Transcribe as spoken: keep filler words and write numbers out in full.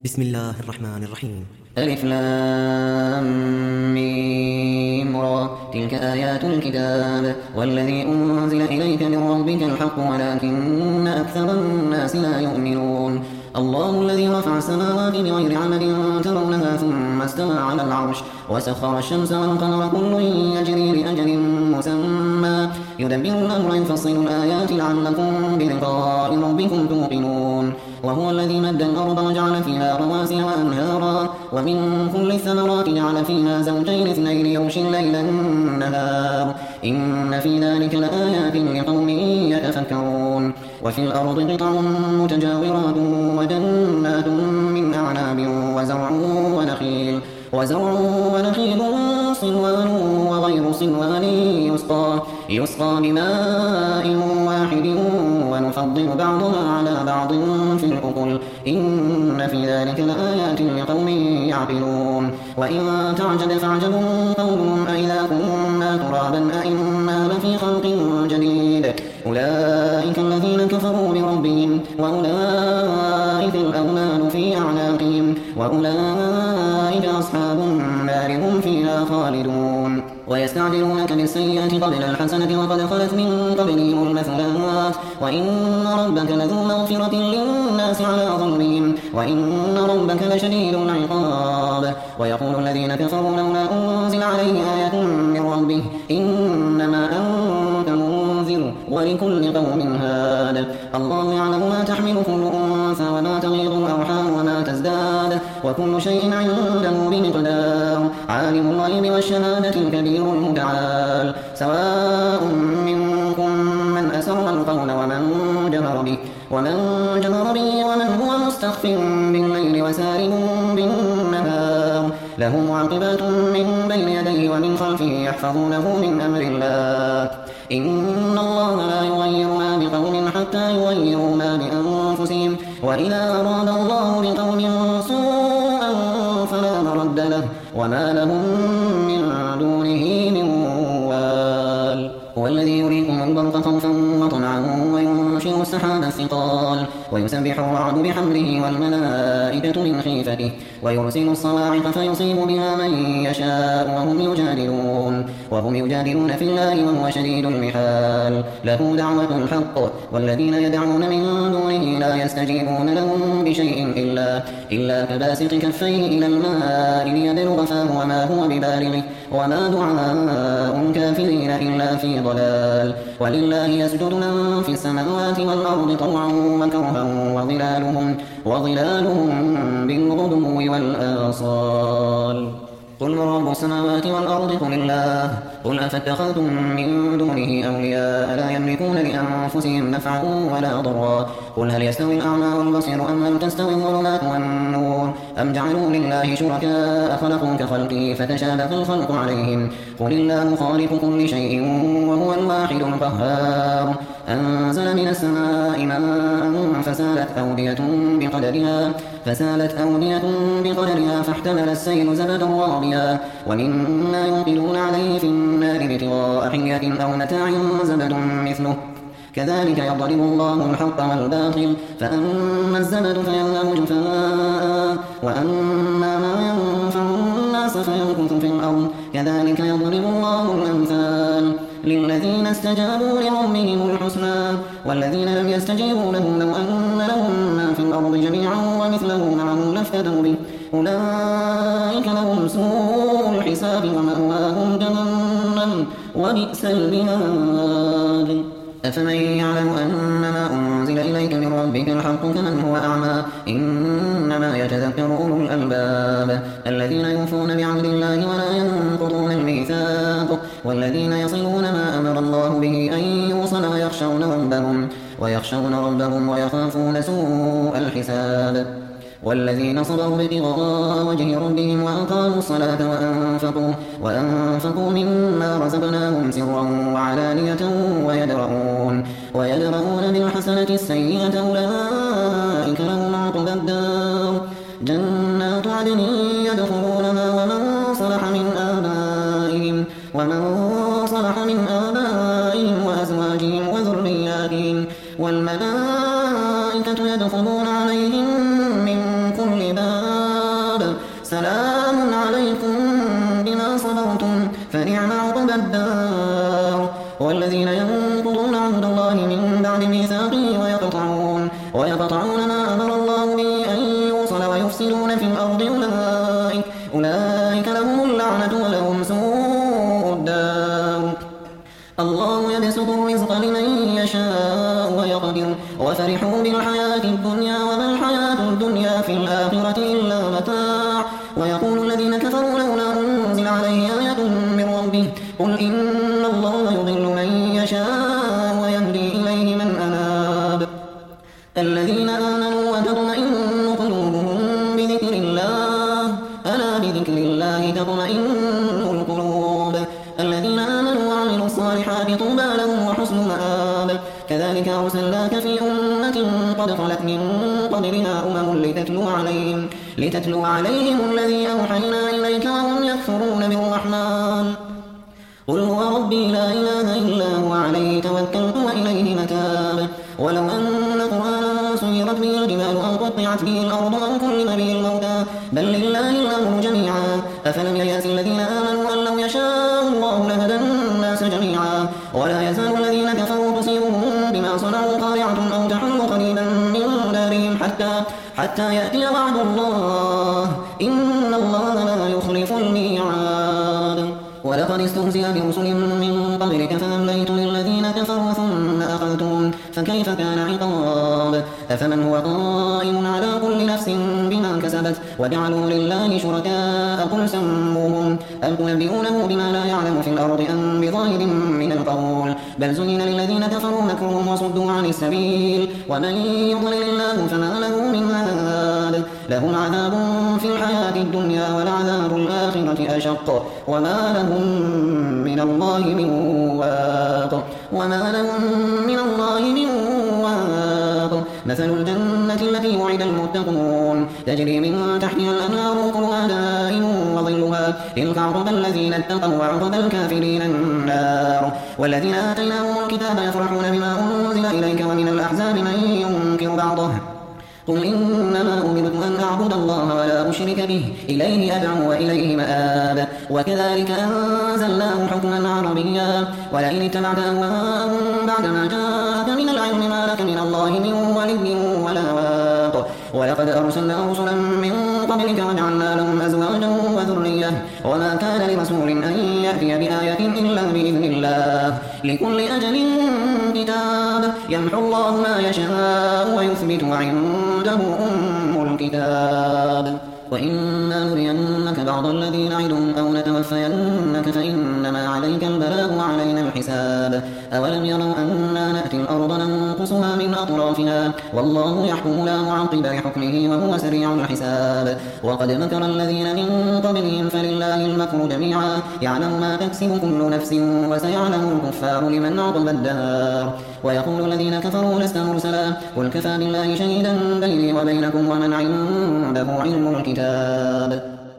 بسم الله الرحمن الرحيم. ألف لام ميم را تلك آيات الكتاب والذي أنزل إليك من ربك الحق ولكن أكثر الناس لا يؤمنون. الله الذي رفع السماوات بغير عمد ترونها ثم استوى على العرش وسخر الشمس والقمر كل يجري لأجل مسمى يدبر الأمر يفصل الآيات لعلكم بلقاء ربكم توقنون. وهو الذي مد الأرض وجعل فيها رواسي وأنهارا ومن كل الثمرات جعل فيها زوجين اثنين يغشي الليل النهار إن في ذلك لآيات لقوم يتفكرون. وفي الأرض قطع متجاورات وجنات من أعناب وزرع ونخيل وزرع ونخيل صنوان وغير صنوان يسقى يسقى بماء واحد ونفضل بعضها على بعض في الأكل إن في ذلك لآيات لقوم يعقلون. وإن تعجب فاعجب قولهم أإذا كنا ترابا أإنا لفي خلق جديد أولئك الذين كفروا بربهم وأولئك الأغلال في أعناقهم وأولئك أصحاب النار هم فيها خالدون. ويستعجلونك بالسيئة قبل الحسنة وقد خلت من قبلهم المثلات وإن ربك لذو مغفرة للناس على ظلمهم وإن ربك لشديد العقاب. ويقول الذين كفروا لولا أنزل عليه آية من ربه إنما أنت منذر ولكل قوم هاد الله يعلم ما تحمل كل أنثى وما تغيض الأرحام وما تزداد وكل شيء عنده بمقدار. عالم الغيب والشهادة الكبير المتعال سواء منكم من أسر القول ومن جهر به ومن جهر به ومن هو مستخف بالليل وسارب بالنهار له معقبات من بين يديه ومن خلفه يحفظونه من أمر الله إن الله لا يغير ما بقوم حتى يغيروا ما بأنفسهم وإذا أراد الله بقوم سوءا فلا مرد له وما لهم من دونه من وال. هو الذي يريكم البرق خوفا وطمعا وينشر السحاب الثقال ويسبح الرعد بحمده والملائكة من خيفته ويرسل الصواعق فيصيب بها من يشاء وهم يجادلون وهم يجادلون في الله وهو شديد المحال له دعوة الحق والذين يدعون من دونه لا يستجيبون لهم بشيء إلا, إلا كباسط كفيه إلى الماء ليبلغ فاه وما هو ببالغه وما دعاء الكافرين إلا في ضلال. ولله يسجد من في السماوات والأرض طوعا وكرها وظلالهم, وظلالهم بالغدو والآصال. قل من رب السماوات والأرض قل الله قل أفاتخذتم من دونه أولياء لا يملكون لأنفسهم نفعا ولا ضرا قل هل يستوي الأعمى والبصير أم هل تستوي الظلمات والنور أم جعلوا لله شركاء خلقوا كخلقه فتشابه الخلق عليهم قل الله خالق كل شيء وهو الواحد القهار أنزل من السماء ماء فسالت أودية بقدرها فسالت أودية بقدرها فاحتمل السيل زبدا رابيا ومما يوقدون عليه في النار ابتغاء حية أو متاع زبد مثله كذلك يضرب الله الحق والباطل فأما الزبد فيذهب جفاء وأما ما ينفع الناس فيمكث في الأرض كذلك يضرب الله الأمثال للذين استجابوا لربهم الحسنى والذين لم يستجيبوا له لو أن لهم ما في الأرض جميعا ومثله معه لافتدوا به أولئك لهم سوء الحساب ومأواهم جهنم وبئس المهاد. أفمن يعلم أنما أنزل إليك من ربك الحق كمن هو أعمى إنما يتذكر أولو الألباب الذين يوفون بعهد الله ولا ينقضون الميثاق والذين يصلون ما أمر الله به أن يوصل ويخشون ربهم ويخشون ربهم ويخافون سوء الحساب والذين صبروا ابتغاء وجه ربهم وأقاموا الصلاة وأنفقوا, وأنفقوا مما رزقناهم سرا وعلانية ويدرؤون, ويدرؤون بالحسنة السيئة أولئك لهم عقبى الدار جنات عدن يدخلونها ومن صلح من آبائهم ومن صلح من آبائهم وأزواجهم وذرياتهم والملائكة يدخلون عليهم من كل العباد سلام عليكم بما صبرتم فنعم عقبى الدار والذين ينقضون عهد الله من بعد ميثاقه ويقطعون ويقطعون ما أمر الله به أن يوصل ويفسدون في الأرض أولئك, أولئك لهم اللعنة ولهم سوء الدار الله يبسط الرزق لمن يشاء ويقدر وفرحوا بالحياة الدنيا وما الحياة الدنيا في الآخرة إلا متاع ويقول الذين كفروا لولا أنزل عليه آية من ربه قل إن الله يضل من يشاء ويهدي إليه من أناب الذين آمنوا وتطمئن قلوبهم بذكر الله ألا بذكر الله تطمئن القلوب الذين آمنوا وعملوا الصالحات طوبى لهم وحسن مآب كذلك أرسلناك في أمة قد خلت من قبلها أمم لتتلو عليهم, لتتلو عليهم الذي أوحينا إليك وهم يكفرون بالرحمن قل هو ربي لا إله إلا هو عليه توكلت وإليه متاب ولو أن قرآنا سيرت به الجبال أو قطعت به الأرض أو كلم به الموتى بل لله الأمر جميعا أفلم ييأس الذين آمنوا أن لو يشاء الله لهدى الناس جميعا ولا يزال الذين كفروا تصيبهم بما صنعوا قارعة أو تحل قريبا من دارهم حتى, حتى يأتي وعد الله إن الله لا يخلف الميعاد ولقد استهزئ برسل من قبلك فأمليت للذين كفروا ثم أخذتهم فكيف كان عقاب أفمن هو قائم على كل نفس بما كسبت وجعلوا لله شركاء قل سموهم أم تنبئونه بما لا يعلم في الأرض أم بظاهر من القول بل زين للذين كفروا مكرهم وصدوا عن السبيل ومن يضلل الله فما له من هاد لهم عذاب في الحياة الدنيا ولعذاب الآخرة أشق وما لهم من الله من واق وما لهم من الله من واق مثل الجنة التي وعد المتقون تجري من تحتها الأنهار أكلها دائم وظلها تلك عقبى الذين اتقوا وعقبى الكافرين النار والذين آتيناهم الكتاب يفرحون بما أنزل إليك ومن الأحزاب من ينكر بعضه قل إنما أمرت أن أعبد الله ولا أشرك به إليه أدعو وإليه مآب وكذلك أنزلناه حكما عربيا ولئن اتبعت أهواءهم بعدما جاءك من العلم ما لك من الله من ولي ولا واق ولقد أرسلنا رسلا من قبلك وجعلنا لهم أزواجا وذرية وما كان لرسول أن يأتي بآية إلا بإذن الله لكل أجل كتاب يمحو الله ما يشاء ويثبت وعنده أم الكتاب وإما نرينك بعض الذي نعدهم أو نتوفينك فإنما عليك البلاغ وعلينا الحساب أولم يروا أنا نأتي الأرض ننقصها من أطرافها والله يحكم لا معقب لحكمه وهو سريع الحساب وقد مكر الذين من قبلهم فلله المكر جميعا يعلم ما تكسب كل نفس وسيعلم الكفار لمن عقب الدار ويقول الذين كفروا لست مرسلا قل كفى بالله شهيدا بيني وبينكم ومن عنده علم الكتاب